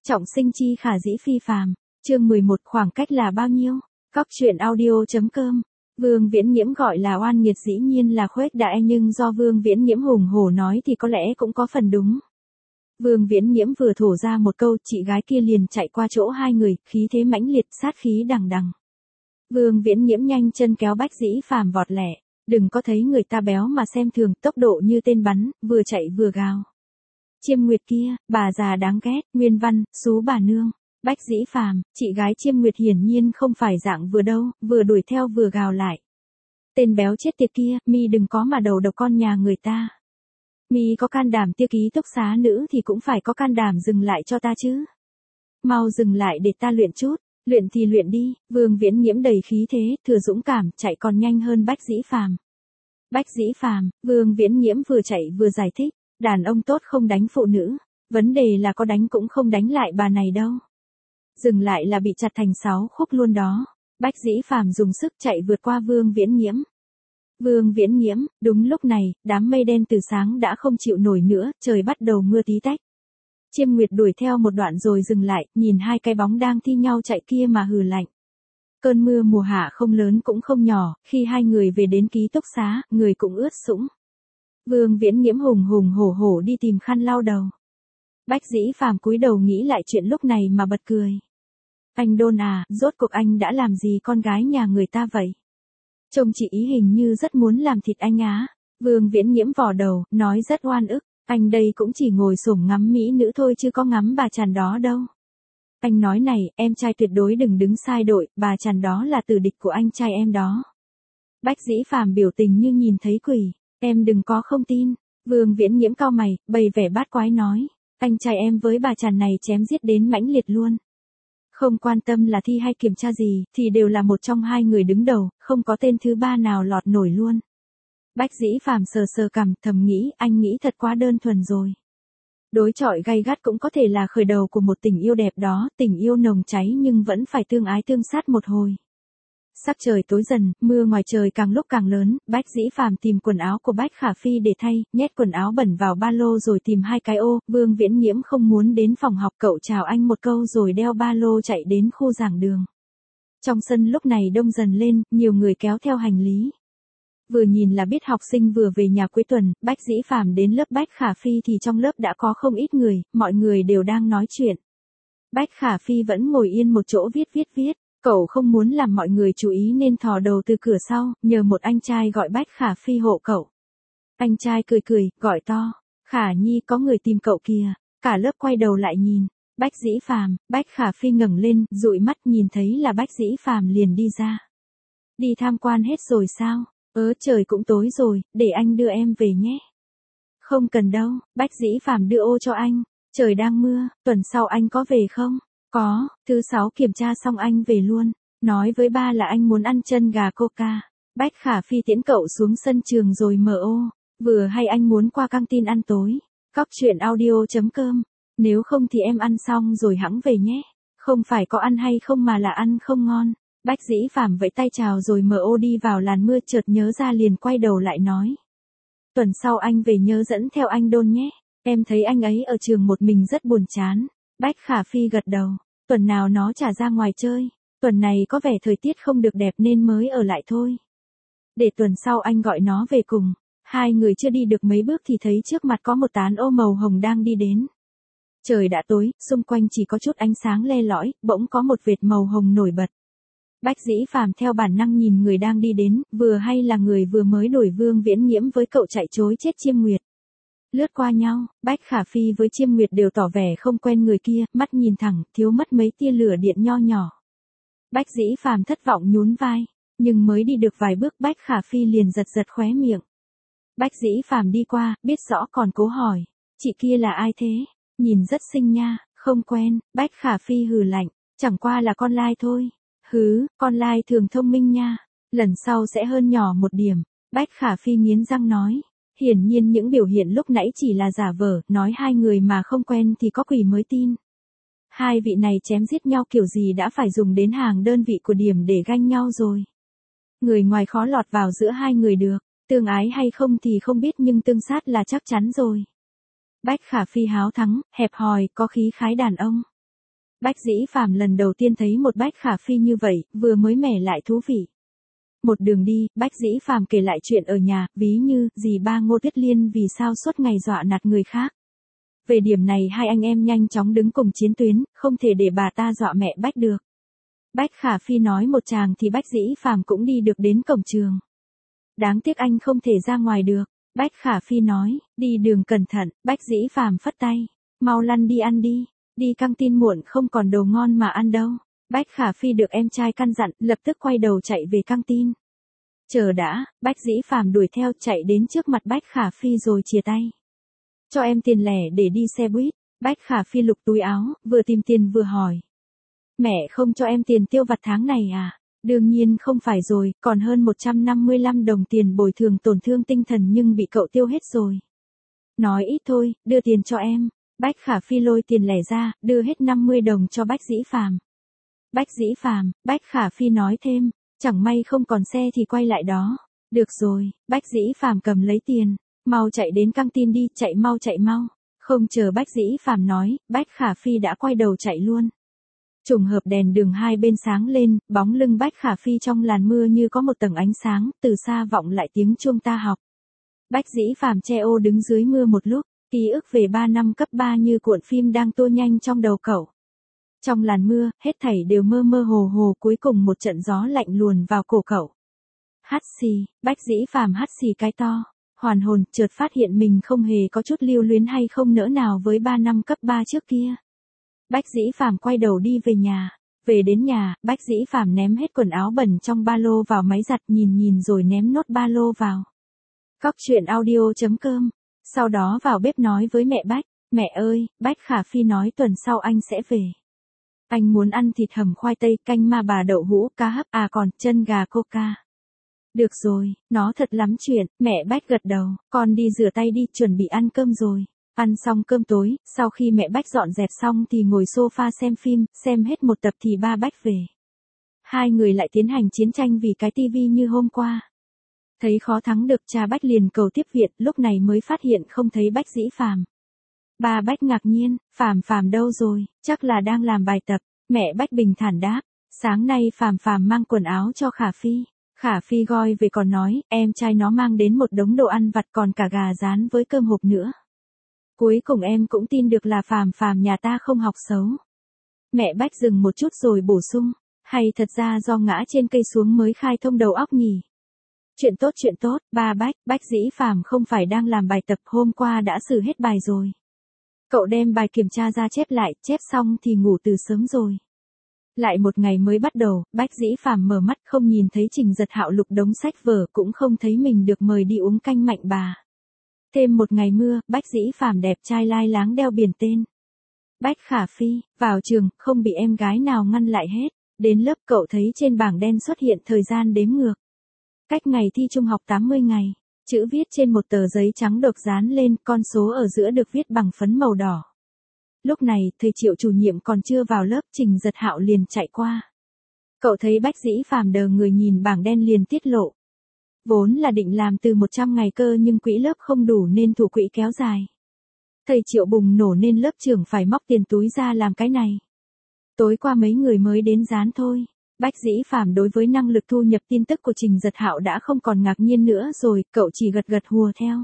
Trọng sinh chi khả dĩ phi phàm. Chương 11 khoảng cách là bao nhiêu? Cóc truyện audio.com. Vương Viễn Nhiễm gọi là oan nghiệt dĩ nhiên là khuếch đại, nhưng do Vương Viễn Nhiễm hùng hổ nói thì có lẽ cũng có phần đúng. Vương Viễn Nhiễm vừa thổ ra một câu, chị gái kia liền chạy qua chỗ hai người, khí thế mãnh liệt, sát khí đằng đằng. Vương Viễn Nhiễm nhanh chân kéo Bách Dĩ Phàm vọt lẹ, đừng có thấy người ta béo mà xem thường, tốc độ như tên bắn, vừa chạy vừa gào. Chiêm Nguyệt kia, bà già đáng ghét, Nguyên Văn, xú bà nương. Bách Dĩ Phàm, chị gái Chiêm Nguyệt hiển nhiên không phải dạng vừa đâu, vừa đuổi theo vừa gào lại. Tên béo chết tiệt kia, mi đừng có mà đầu độc con nhà người ta. Mi có can đảm tiêu ký túc xá nữ thì cũng phải có can đảm dừng lại cho ta chứ. Mau dừng lại để ta luyện chút, luyện thì luyện đi. Vương Viễn Nhiễm đầy khí thế, thừa dũng cảm, chạy còn nhanh hơn Bách Dĩ Phàm. Bách Dĩ Phàm, Vương Viễn Nhiễm vừa chạy vừa giải thích, đàn ông tốt không đánh phụ nữ, vấn đề là có đánh cũng không đánh lại bà này đâu. Dừng lại là bị chặt thành 6 khúc luôn đó. Bách Dĩ Phàm dùng sức chạy vượt qua Vương Viễn Nhiễm. Vương Viễn Nhiễm, đúng lúc này, đám mây đen từ sáng đã không chịu nổi nữa, trời bắt đầu mưa tí tách. Chiêm Nguyệt đuổi theo một đoạn rồi dừng lại, nhìn hai cái bóng đang thi nhau chạy kia mà hừ lạnh. Cơn mưa mùa hạ không lớn cũng không nhỏ, khi hai người về đến ký túc xá, người cũng ướt sũng. Vương Viễn Nhiễm hùng hùng hổ hổ đi tìm khăn lau đầu. Bách Dĩ Phàm cúi đầu nghĩ lại chuyện lúc này mà bật cười. Anh Đôn à, rốt cuộc anh đã làm gì con gái nhà người ta vậy? Trông chị ý hình như rất muốn làm thịt anh á. Vương Viễn Nhiễm vò đầu, nói rất oan ức. Anh đây cũng chỉ ngồi xổm ngắm mỹ nữ thôi chứ có ngắm bà chằn đó đâu. Anh nói này, em trai tuyệt đối đừng đứng sai đội, bà chằn đó là tử địch của anh trai em đó. Bách Dĩ Phàm biểu tình như nhìn thấy quỷ. Em đừng có không tin. Vương Viễn Nhiễm cau mày, bày vẻ bát quái nói. Anh trai em với bà chằn này chém giết đến mãnh liệt luôn. Không quan tâm là thi hay kiểm tra gì, thì đều là một trong hai người đứng đầu, không có tên thứ ba nào lọt nổi luôn. Bách Dĩ Phàm sờ sờ cằm, thầm nghĩ, anh nghĩ thật quá đơn thuần rồi. Đối chọi gay gắt cũng có thể là khởi đầu của một tình yêu đẹp đó, tình yêu nồng cháy nhưng vẫn phải tương ái tương sát một hồi. Sắc trời tối dần, mưa ngoài trời càng lúc càng lớn, Bách Dĩ Phàm tìm quần áo của Bách Khả Phi để thay, nhét quần áo bẩn vào ba lô rồi tìm hai cái ô. Vương Viễn Nhiễm không muốn đến phòng học, cậu chào anh một câu rồi đeo ba lô chạy đến khu giảng đường. Trong sân lúc này đông dần lên, nhiều người kéo theo hành lý. Vừa nhìn là biết học sinh vừa về nhà cuối tuần. Bách Dĩ Phàm đến lớp Bách Khả Phi thì trong lớp đã có không ít người, mọi người đều đang nói chuyện. Bách Khả Phi vẫn ngồi yên một chỗ viết. Cậu không muốn làm mọi người chú ý nên thò đầu từ cửa sau, nhờ một anh trai gọi Bách Khả Phi hộ cậu. Anh trai cười, gọi to. Khả Nhi, có người tìm cậu kìa. Cả lớp quay đầu lại nhìn. Bách Dĩ Phàm. Bách Khả Phi ngẩng lên, dụi mắt nhìn thấy là Bách Dĩ Phàm liền đi ra. Đi tham quan hết rồi sao? Trời cũng tối rồi, để anh đưa em về nhé. Không cần đâu, Bách Dĩ Phàm đưa ô cho anh. Trời đang mưa, tuần sau anh có về không? Có, thứ 6 kiểm tra xong anh về luôn. Nói với ba là anh muốn ăn chân gà coca. Bách Khả Phi tiễn cậu xuống sân trường rồi mở ô. Vừa hay anh muốn qua căng tin ăn tối. Cóc truyện audio.com. Nếu không thì em ăn xong rồi hẵng về nhé. Không phải có ăn hay không mà là ăn không ngon. Bách Dĩ Phàm vẫy tay chào rồi mở ô đi vào làn mưa, chợt nhớ ra liền quay đầu lại nói. Tuần sau anh về nhớ dẫn theo anh Đôn nhé. Em thấy anh ấy ở trường một mình rất buồn chán. Bách Khả Phi gật đầu. Tuần nào nó chả ra ngoài chơi. Tuần này có vẻ thời tiết không được đẹp nên mới ở lại thôi. Để tuần sau anh gọi nó về cùng. Hai người chưa đi được mấy bước thì thấy trước mặt có một tán ô màu hồng đang đi đến. Trời đã tối, xung quanh chỉ có chút ánh sáng le lỏi, bỗng có một vệt màu hồng nổi bật. Bách Dĩ Phàm theo bản năng nhìn người đang đi đến, vừa hay là người vừa mới đuổi Vương Viễn Nhiễm với cậu chạy trối chết Chiêm Nguyệt. Lướt qua nhau, Bách Khả Phi với Chiêm Nguyệt đều tỏ vẻ không quen người kia, mắt nhìn thẳng, thiếu mất mấy tia lửa điện nho nhỏ. Bách Dĩ Phàm thất vọng nhún vai, nhưng mới đi được vài bước Bách Khả Phi liền giật khóe miệng. Bách Dĩ Phàm đi qua, biết rõ còn cố hỏi, chị kia là ai thế? Nhìn rất xinh nha, không quen. Bách Khả Phi hừ lạnh, chẳng qua là con lai thôi. Hứ, con lai thường thông minh nha, lần sau sẽ hơn nhỏ một điểm. Bách Khả Phi nghiến răng nói. Hiển nhiên những biểu hiện lúc nãy chỉ là giả vờ, nói hai người mà không quen thì có quỷ mới tin. Hai vị này chém giết nhau kiểu gì đã phải dùng đến hàng đơn vị của điểm để ganh nhau rồi. Người ngoài khó lọt vào giữa hai người được, tương ái hay không thì không biết nhưng tương sát là chắc chắn rồi. Bách Khả Phi háo thắng, hẹp hòi, có khí khái đàn ông. Bách Dĩ Phàm lần đầu tiên thấy một Bách Khả Phi như vậy, vừa mới mẻ lại thú vị. Một đường đi, Bách Dĩ Phàm kể lại chuyện ở nhà, ví như, dì ba Ngô Tuyết Liên vì sao suốt ngày dọa nạt người khác. Về điểm này hai anh em nhanh chóng đứng cùng chiến tuyến, không thể để bà ta dọa mẹ Bách được. Bách Khả Phi nói một tràng thì Bách Dĩ Phàm cũng đi được đến cổng trường. Đáng tiếc anh không thể ra ngoài được. Bách Khả Phi nói, đi đường cẩn thận. Bách Dĩ Phàm phất tay, mau lăn đi ăn đi. Đi căng tin muộn không còn đồ ngon mà ăn đâu. Bách Khả Phi được em trai căn dặn, lập tức quay đầu chạy về căng tin. Chờ đã, Bách Dĩ Phàm đuổi theo chạy đến trước mặt Bách Khả Phi rồi chìa tay. Cho em tiền lẻ để đi xe buýt. Bách Khả Phi lục túi áo, vừa tìm tiền vừa hỏi. Mẹ không cho em tiền tiêu vặt tháng này à? Đương nhiên không phải rồi, còn hơn 155 đồng tiền bồi thường tổn thương tinh thần nhưng bị cậu tiêu hết rồi. Nói ít thôi, đưa tiền cho em. Bách Khả Phi lôi tiền lẻ ra, đưa hết 50 đồng cho Bách Dĩ Phàm. Bách Dĩ Phàm, Bách Khả Phi nói thêm, chẳng may không còn xe thì quay lại đó. Được rồi, Bách Dĩ Phàm cầm lấy tiền, mau chạy đến căng tin đi, chạy mau chạy mau. Không chờ Bách Dĩ Phàm nói, Bách Khả Phi đã quay đầu chạy luôn. Trùng hợp đèn đường hai bên sáng lên, bóng lưng Bách Khả Phi trong làn mưa như có một tầng ánh sáng, từ xa vọng lại tiếng chuông ta học. Bách Dĩ Phàm che ô đứng dưới mưa một lúc, ký ức về 3 năm cấp 3 như cuộn phim đang tua nhanh trong đầu cậu. Trong làn mưa, hết thảy đều mơ mơ hồ hồ, cuối cùng một trận gió lạnh luồn vào cổ cậu. Hắt xì, Bách Dĩ Phàm hắt xì cái to, hoàn hồn, chợt phát hiện mình không hề có chút lưu luyến hay không nỡ nào với 3 năm cấp 3 trước kia. Bách Dĩ Phàm quay đầu đi về nhà. Về đến nhà, Bách Dĩ Phàm ném hết quần áo bẩn trong ba lô vào máy giặt, nhìn rồi ném nốt ba lô vào. Cóc truyện audio.com. Sau đó vào bếp nói với mẹ Bách, mẹ ơi, Bách Khả Phi nói tuần sau anh sẽ về. Anh muốn ăn thịt hầm khoai tây, canh ma bà đậu hũ, cá hấp, còn chân gà coca. Được rồi, nó thật lắm chuyện. Mẹ Bách gật đầu, con đi rửa tay đi, chuẩn bị ăn cơm rồi. Ăn xong cơm tối, sau khi mẹ Bách dọn dẹp xong thì ngồi sofa xem phim, xem hết một tập thì ba Bách về. Hai người lại tiến hành chiến tranh vì cái tivi như hôm qua. Thấy khó thắng được, cha Bách liền cầu tiếp viện, lúc này mới phát hiện không thấy Bách Dĩ Phàm. Ba Bách ngạc nhiên, Phàm đâu rồi, chắc là đang làm bài tập. Mẹ Bách bình thản đáp, sáng nay Phàm mang quần áo cho Khả Phi. Khả Phi gọi về còn nói, em trai nó mang đến một đống đồ ăn vặt còn cả gà rán với cơm hộp nữa. Cuối cùng em cũng tin được là Phàm nhà ta không học xấu. Mẹ Bách dừng một chút rồi bổ sung, hay thật ra do ngã trên cây xuống mới khai thông đầu óc nhỉ. Chuyện tốt, ba Bách Dĩ Phàm không phải đang làm bài tập, hôm qua đã xử hết bài rồi. Cậu đem bài kiểm tra ra chép lại, chép xong thì ngủ từ sớm rồi. Lại một ngày mới bắt đầu, Bách Dĩ Phàm mở mắt không nhìn thấy Trình Giật Hạo lục đống sách vở, cũng không thấy mình được mời đi uống canh mạnh bà. Thêm một ngày mưa, Bách Dĩ Phàm đẹp trai lai láng đeo biển tên Bách Khả Phi, vào trường, không bị em gái nào ngăn lại hết. Đến lớp cậu thấy trên bảng đen xuất hiện thời gian đếm ngược. Cách ngày thi trung học 80 ngày. Chữ viết trên một tờ giấy trắng được dán lên, con số ở giữa được viết bằng phấn màu đỏ. Lúc này, thầy Triệu chủ nhiệm còn chưa vào lớp, Trình Giật Hạo liền chạy qua. Cậu thấy Bách Dĩ Phàm đờ người nhìn bảng đen liền tiết lộ. Vốn là định làm từ 100 ngày cơ nhưng quỹ lớp không đủ nên thủ quỹ kéo dài. Thầy Triệu bùng nổ nên lớp trưởng phải móc tiền túi ra làm cái này. Tối qua mấy người mới đến dán thôi. Bách Dĩ Phàm đối với năng lực thu nhập tin tức của Trình Giật Hạo đã không còn ngạc nhiên nữa rồi, cậu chỉ gật hùa theo.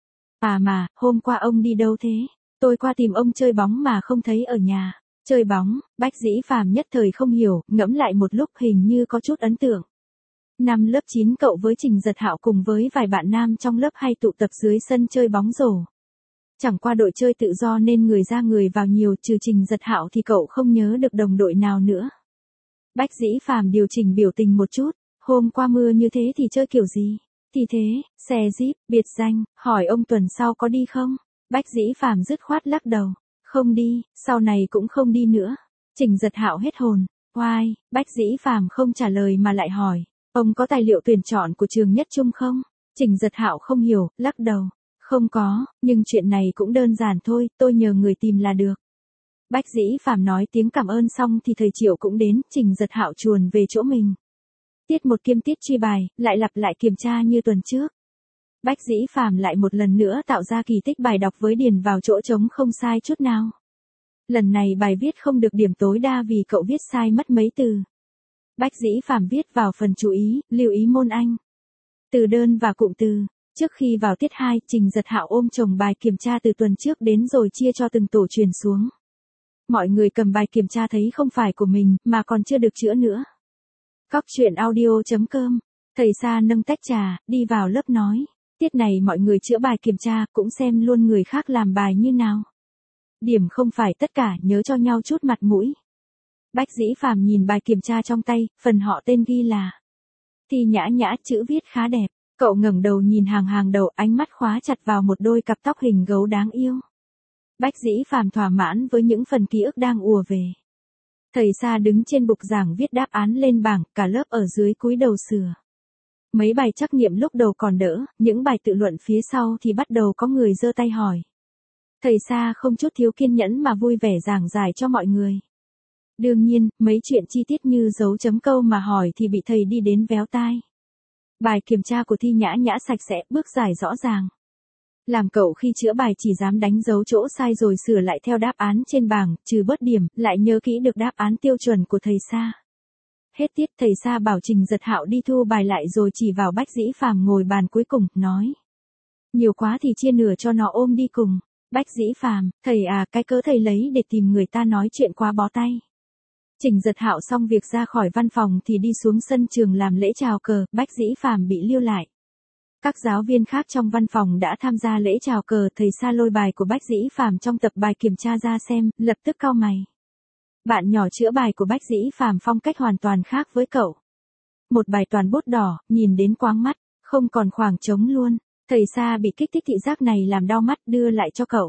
Mà, hôm qua ông đi đâu thế? Tôi qua tìm ông chơi bóng mà không thấy ở nhà. Chơi bóng, Bách Dĩ Phàm nhất thời không hiểu, ngẫm lại một lúc hình như có chút ấn tượng. Năm lớp 9 cậu với Trình Giật Hạo cùng với vài bạn nam trong lớp hay tụ tập dưới sân chơi bóng rổ. Chẳng qua đội chơi tự do nên người ra người vào nhiều, trừ Trình Giật Hạo thì cậu không nhớ được đồng đội nào nữa. Bách Dĩ Phàm điều chỉnh biểu tình một chút, hôm qua mưa như thế thì chơi kiểu gì? Thì thế, xe Jeep, biệt danh, hỏi ông tuần sau có đi không? Bách Dĩ Phàm dứt khoát lắc đầu, không đi, sau này cũng không đi nữa. Trình Giật Hạo hết hồn, oai, Bách Dĩ Phàm không trả lời mà lại hỏi, ông có tài liệu tuyển chọn của trường Nhất Trung không? Trình Giật Hạo không hiểu, lắc đầu, không có, nhưng chuyện này cũng đơn giản thôi, tôi nhờ người tìm là được. Bách Dĩ Phàm nói tiếng cảm ơn xong thì thầy Triệu cũng đến, Trình Giật Hạo chuồn về chỗ mình. Tiết 1 kiêm tiết truy bài, lại lặp lại kiểm tra như tuần trước. Bách Dĩ Phàm lại một lần nữa tạo ra kỳ tích bài đọc với điền vào chỗ trống không sai chút nào. Lần này bài viết không được điểm tối đa vì cậu viết sai mất mấy từ. Bách Dĩ Phàm viết vào phần chú ý, lưu ý môn Anh. Từ đơn và cụm từ. Trước khi vào tiết 2, Trình Giật Hạo ôm chồng bài kiểm tra từ tuần trước đến rồi chia cho từng tổ truyền xuống. Mọi người cầm bài kiểm tra thấy không phải của mình, mà còn chưa được chữa nữa. Cóc truyện audio.com. Thầy Sa nâng tách trà, đi vào lớp nói. Tiết này mọi người chữa bài kiểm tra, cũng xem luôn người khác làm bài như nào. Điểm không phải tất cả, nhớ cho nhau chút mặt mũi. Bách Dĩ Phàm nhìn bài kiểm tra trong tay, phần họ tên ghi là Thi Nhã Nhã, chữ viết khá đẹp. Cậu ngẩng đầu nhìn hàng đầu, ánh mắt khóa chặt vào một đôi cặp tóc hình gấu đáng yêu. Bách Dĩ Phàm thỏa mãn với những phần ký ức đang ùa về. Thầy Sa đứng trên bục giảng viết đáp án lên bảng, cả lớp ở dưới cúi đầu sửa. Mấy bài trắc nghiệm lúc đầu còn đỡ, những bài tự luận phía sau thì bắt đầu có người giơ tay hỏi. Thầy Sa không chút thiếu kiên nhẫn mà vui vẻ giảng giải cho mọi người. Đương nhiên, mấy chuyện chi tiết như dấu chấm câu mà hỏi thì bị thầy đi đến véo tai. Bài kiểm tra của Thi Nhã Nhã sạch sẽ, bước giải rõ ràng. Làm cậu khi chữa bài chỉ dám đánh dấu chỗ sai rồi sửa lại theo đáp án trên bảng, trừ bớt điểm, lại nhớ kỹ được đáp án tiêu chuẩn của thầy Sa. Hết tiết, thầy Sa bảo Trình Giật Hạo đi thu bài lại rồi chỉ vào Bách Dĩ Phàm ngồi bàn cuối cùng, nói. Nhiều quá thì chia nửa cho nó ôm đi cùng. Bách Dĩ Phàm, thầy à, cái cớ thầy lấy để tìm người ta nói chuyện quá bó tay. Trình Giật Hạo xong việc ra khỏi văn phòng thì đi xuống sân trường làm lễ chào cờ, Bách Dĩ Phàm bị lưu lại. Các giáo viên khác trong văn phòng đã tham gia lễ chào cờ, thầy Sa lôi bài của Bách Dĩ Phàm trong tập bài kiểm tra ra xem, lập tức cau mày. Bạn nhỏ chữa bài của Bách Dĩ Phàm phong cách hoàn toàn khác với cậu. Một bài toàn bút đỏ, nhìn đến quáng mắt, không còn khoảng trống luôn. Thầy Sa bị kích thích thị giác này làm đau mắt, đưa lại cho cậu.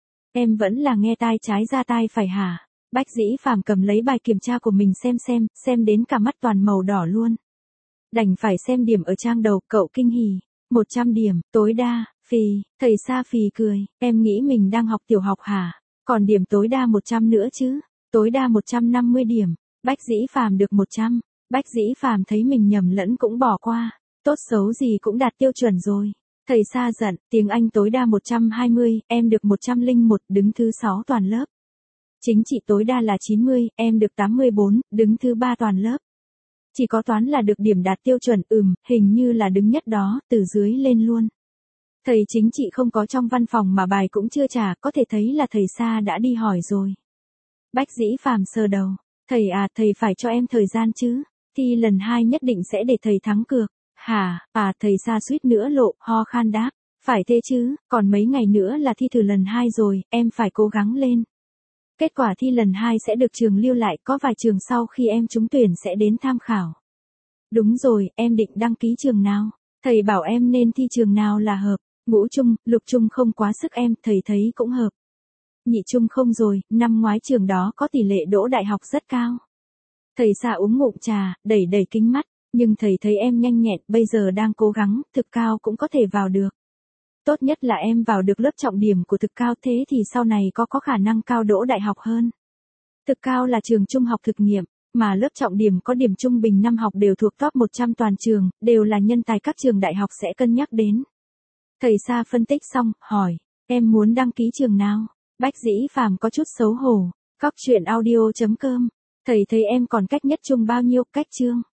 Em vẫn là nghe tai trái ra tai phải hả? Bách Dĩ Phàm cầm lấy bài kiểm tra của mình xem đến cả mắt toàn màu đỏ luôn. Đành phải xem điểm ở trang đầu, cậu kinh hỉ. 100 điểm, tối đa, phì, thầy Sa phì cười, em nghĩ mình đang học tiểu học hả? Còn điểm tối đa 100 nữa chứ? Tối đa 150 điểm, Bách Dĩ Phàm được 100, Bách Dĩ Phàm thấy mình nhầm lẫn cũng bỏ qua, tốt xấu gì cũng đạt tiêu chuẩn rồi. Thầy Sa giận, tiếng Anh tối đa 120, em được 101, đứng thứ 6 toàn lớp. Chính trị tối đa là 90, em được 84, đứng thứ 3 toàn lớp. Chỉ có toán là được điểm đạt tiêu chuẩn, hình như là đứng nhất đó, từ dưới lên luôn. Thầy chính trị không có trong văn phòng mà bài cũng chưa trả, có thể thấy là thầy Sa đã đi hỏi rồi. Bách Dĩ Phàm sờ đầu, thầy à, thầy phải cho em thời gian chứ, thi lần 2 nhất định sẽ để thầy thắng cược. Hả, thầy Sa suýt nữa lộ, ho khan đáp, phải thế chứ, còn mấy ngày nữa là thi thử lần 2 rồi, em phải cố gắng lên. Kết quả thi lần 2 sẽ được trường lưu lại, có vài trường sau khi em trúng tuyển sẽ đến tham khảo. Đúng rồi, em định đăng ký trường nào? Thầy bảo em nên thi trường nào là hợp, ngũ trung, lục trung không quá sức em, thầy thấy cũng hợp. Nhị trung không rồi, năm ngoái trường đó có tỷ lệ đỗ đại học rất cao. Thầy Sa uống ngụm trà, đẩy kính mắt, nhưng thầy thấy em nhanh nhẹn, bây giờ đang cố gắng, thực cao cũng có thể vào được. Tốt nhất là em vào được lớp trọng điểm của thực cao, thế thì sau này có khả năng cao đỗ đại học hơn. Thực cao là trường trung học thực nghiệm, mà lớp trọng điểm có điểm trung bình năm học đều thuộc top 100 toàn trường, đều là nhân tài các trường đại học sẽ cân nhắc đến. Thầy Sa phân tích xong, hỏi, em muốn đăng ký trường nào? Bách Dĩ Phàm có chút xấu hổ. Cóc truyện audio.com. Thầy thấy em còn cách nhất trung bao nhiêu, cách chương?